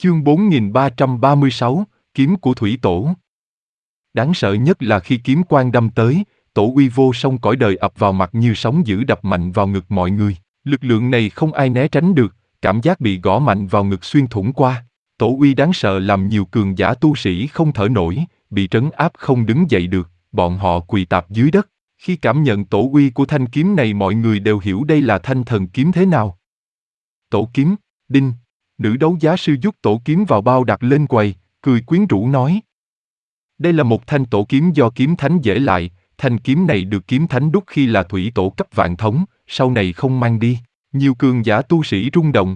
Chương 4336, Kiếm của Thủy Tổ. Đáng sợ nhất là khi kiếm quang đâm tới, tổ uy vô song cõi đời ập vào mặt như sóng dữ đập mạnh vào ngực mọi người. Lực lượng này không ai né tránh được, cảm giác bị gõ mạnh vào ngực xuyên thủng qua. Tổ uy đáng sợ làm nhiều cường giả tu sĩ không thở nổi, bị trấn áp không đứng dậy được, bọn họ quỳ tạp dưới đất. Khi cảm nhận tổ uy của thanh kiếm này mọi người đều hiểu đây là thanh thần kiếm thế nào. Tổ kiếm, đinh. Nữ đấu giá sư rút tổ kiếm vào bao đặt lên quầy, cười quyến rũ nói. Đây là một thanh tổ kiếm do kiếm thánh dễ lại, thanh kiếm này được kiếm thánh đúc khi là thủy tổ cấp vạn thống, sau này không mang đi. Nhiều cường giả tu sĩ rung động.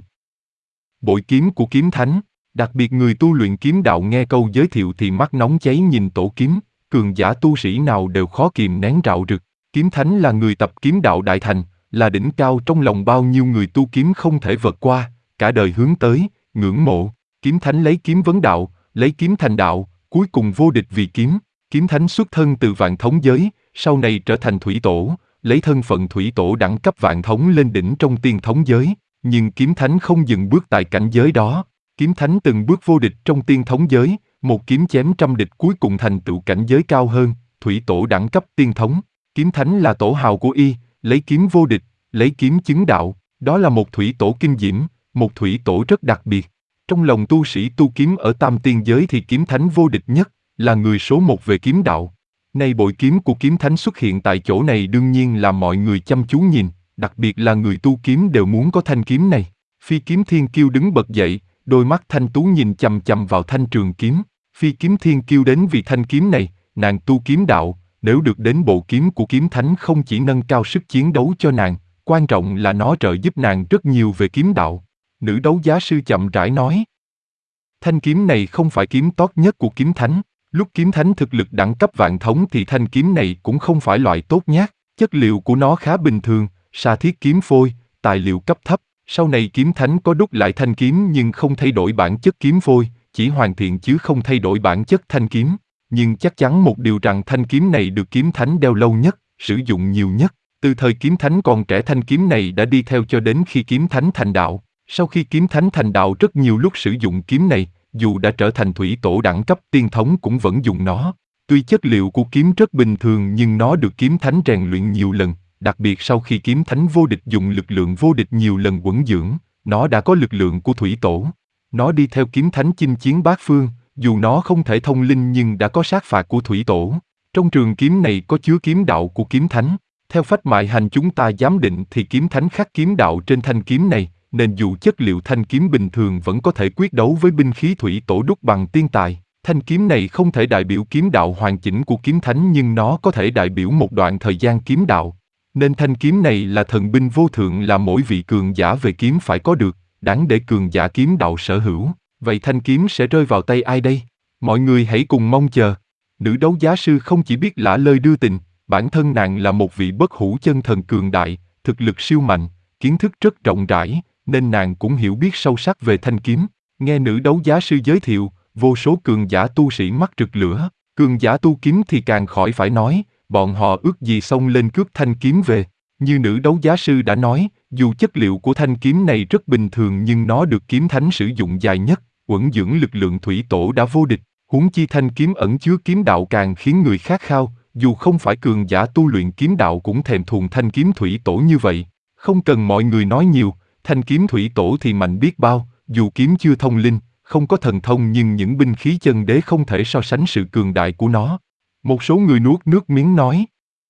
Bội kiếm của kiếm thánh, đặc biệt người tu luyện kiếm đạo nghe câu giới thiệu thì mắt nóng cháy nhìn tổ kiếm, cường giả tu sĩ nào đều khó kìm nén rạo rực. Kiếm thánh là người tập kiếm đạo đại thành, là đỉnh cao trong lòng bao nhiêu người tu kiếm không thể vượt qua, cả đời hướng tới, ngưỡng mộ. Kiếm thánh lấy kiếm vấn đạo, lấy kiếm thành đạo, cuối cùng vô địch vì kiếm. Kiếm thánh xuất thân từ vạn thống giới, sau này trở thành thủy tổ, lấy thân phận thủy tổ đẳng cấp vạn thống lên đỉnh trong tiên thống giới. Nhưng kiếm thánh không dừng bước tại cảnh giới đó. Kiếm thánh từng bước vô địch trong tiên thống giới, một kiếm chém trăm địch cuối cùng thành tựu cảnh giới cao hơn, thủy tổ đẳng cấp tiên thống. Kiếm thánh là tổ hào của y, lấy kiếm vô địch, lấy kiếm chứng đạo. Đó là một thủy tổ kinh diễm, một thủy tổ rất đặc biệt. Trong lòng tu sĩ tu kiếm ở tam tiên giới thì kiếm thánh vô địch nhất, là người số một về kiếm đạo. Nay bội kiếm của kiếm thánh xuất hiện tại chỗ này đương nhiên là mọi người chăm chú nhìn, đặc biệt là người tu kiếm đều muốn có thanh kiếm này. Phi kiếm thiên kiêu đứng bật dậy, đôi mắt thanh tú nhìn chằm chằm vào thanh trường kiếm. Phi kiếm thiên kiêu đến vì thanh kiếm này, nàng tu kiếm đạo, nếu được đến bộ kiếm của kiếm thánh không chỉ nâng cao sức chiến đấu cho nàng, quan trọng là nó trợ giúp nàng rất nhiều về kiếm đạo. Nữ đấu giá sư chậm rãi nói. Thanh kiếm này không phải kiếm tốt nhất của kiếm thánh. Lúc kiếm thánh thực lực đẳng cấp vạn thống thì thanh kiếm này cũng không phải loại tốt nhát. Chất liệu của nó khá bình thường, sa thiết kiếm phôi, tài liệu cấp thấp. Sau này kiếm thánh có đúc lại thanh kiếm nhưng không thay đổi bản chất kiếm phôi, chỉ hoàn thiện chứ không thay đổi bản chất thanh kiếm. Nhưng chắc chắn một điều rằng thanh kiếm này được kiếm thánh đeo lâu nhất, sử dụng nhiều nhất. Từ thời kiếm thánh còn trẻ thanh kiếm này đã đi theo cho đến khi kiếm thánh thành đạo. Sau khi kiếm thánh thành đạo rất nhiều lúc sử dụng kiếm này, dù đã trở thành thủy tổ đẳng cấp tiên thống cũng vẫn dùng nó. Tuy chất liệu của kiếm rất bình thường nhưng nó được kiếm thánh rèn luyện nhiều lần, đặc biệt sau khi kiếm thánh vô địch dùng lực lượng vô địch nhiều lần quẩn dưỡng, nó đã có lực lượng của thủy tổ. Nó đi theo kiếm thánh chinh chiến bát phương, dù nó không thể thông linh nhưng đã có sát phạt của thủy tổ. Trong trường kiếm này có chứa kiếm đạo của kiếm thánh. Theo phách mại hành chúng ta giám định thì kiếm thánh khắc kiếm đạo trên thanh kiếm này, nên dù chất liệu thanh kiếm bình thường vẫn có thể quyết đấu với binh khí thủy tổ đúc bằng tiên tài. Thanh kiếm này không thể đại biểu kiếm đạo hoàn chỉnh của kiếm thánh nhưng nó có thể đại biểu một đoạn thời gian kiếm đạo. Nên thanh kiếm này là thần binh vô thượng là mỗi vị cường giả về kiếm phải có được, đáng để cường giả kiếm đạo sở hữu. Vậy thanh kiếm sẽ rơi vào tay ai đây? Mọi người hãy cùng mong chờ. Nữ đấu giá sư không chỉ biết lả lơi đưa tình, bản thân nàng là một vị bất hủ chân thần cường đại, thực lực siêu mạnh, kiến thức rất rộng rãi, nên nàng cũng hiểu biết sâu sắc về thanh kiếm. Nghe nữ đấu giá sư giới thiệu, vô số cường giả tu sĩ mắt rực lửa, cường giả tu kiếm thì càng khỏi phải nói, bọn họ ước gì xông lên cướp thanh kiếm về. Như nữ đấu giá sư đã nói, dù chất liệu của thanh kiếm này rất bình thường nhưng nó được kiếm thánh sử dụng dài nhất, uẩn dưỡng lực lượng thủy tổ đã vô địch, huống chi thanh kiếm ẩn chứa kiếm đạo càng khiến người khát khao, dù không phải cường giả tu luyện kiếm đạo cũng thèm thuồng thanh kiếm thủy tổ như vậy. Không cần mọi người nói nhiều, thanh kiếm thủy tổ thì mạnh biết bao, dù kiếm chưa thông linh, không có thần thông nhưng những binh khí chân đế không thể so sánh sự cường đại của nó. Một số người nuốt nước miếng nói.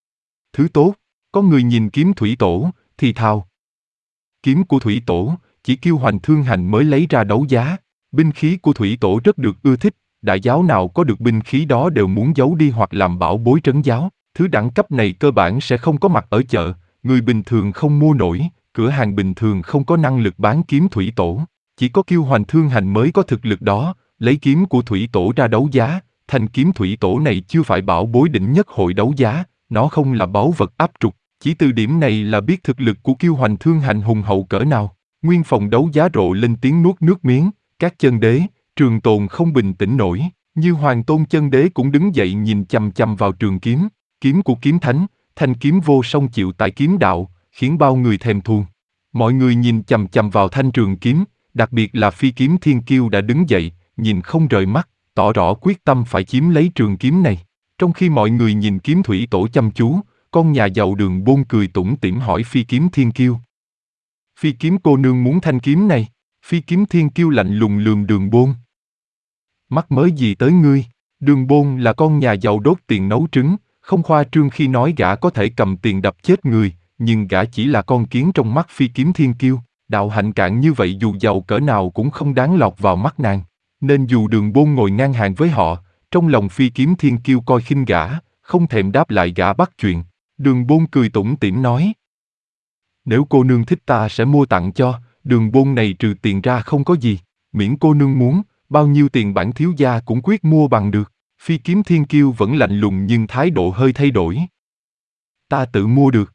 Thứ tốt, có người nhìn kiếm thủy tổ, thì thào. Kiếm của thủy tổ, chỉ Kiêu Hoành Thương Hành mới lấy ra đấu giá. Binh khí của thủy tổ rất được ưa thích, đại giáo nào có được binh khí đó đều muốn giấu đi hoặc làm bảo bối trấn giáo. Thứ đẳng cấp này cơ bản sẽ không có mặt ở chợ, người bình thường không mua nổi, cửa hàng bình thường không có năng lực bán kiếm thủy tổ. Chỉ có Kiêu Hoành Thương Hành mới có thực lực đó, lấy kiếm của thủy tổ ra đấu giá. Thanh kiếm thủy tổ này chưa phải bảo bối đỉnh nhất hội đấu giá, nó không là báu vật áp trục. Chỉ từ điểm này là biết thực lực của Kiêu Hoành Thương Hành hùng hậu cỡ nào. Nguyên phòng đấu giá rộ lên tiếng nuốt nước miếng, các chân đế, Trường Tồn không bình tĩnh nổi, như Hoàng Tôn chân đế cũng đứng dậy nhìn chằm chằm vào trường kiếm. Kiếm của kiếm thánh, thanh kiếm vô song chịu tại kiếm đạo, khiến bao người thèm thuồng. Mọi người nhìn chằm chằm vào thanh trường kiếm, Đặc biệt là Phi Kiếm Thiên Kiêu đã đứng dậy, nhìn không rời mắt, tỏ rõ quyết tâm phải chiếm lấy trường kiếm này. Trong khi mọi người nhìn Kiếm Thủy Tổ chăm chú, con nhà giàu Đường Bôn cười tủm tỉm hỏi Phi Kiếm Thiên Kiêu. Phi Kiếm cô nương muốn thanh kiếm này? Phi Kiếm Thiên Kiêu lạnh lùng lườm Đường Bôn. Mắc mớ gì tới ngươi? Đường Bôn là con nhà giàu đốt tiền nấu trứng, không khoa trương khi nói gã có thể cầm tiền đập chết người, nhưng gã chỉ là con kiến trong mắt Phi Kiếm Thiên Kiêu. Đạo hạnh cạn như vậy dù giàu cỡ nào cũng không đáng lọt vào mắt nàng. Nên dù Đường Bôn ngồi ngang hàng với họ, trong lòng Phi Kiếm Thiên Kiêu coi khinh gã, không thèm đáp lại gã bắt chuyện. Đường Bôn cười tủm tỉm nói. Nếu cô nương thích ta sẽ mua tặng cho, Đường Bôn này trừ tiền ra không có gì, miễn cô nương muốn, bao nhiêu tiền bản thiếu gia cũng quyết mua bằng được. Phi Kiếm Thiên Kiêu vẫn lạnh lùng nhưng thái độ hơi thay đổi. Ta tự mua được.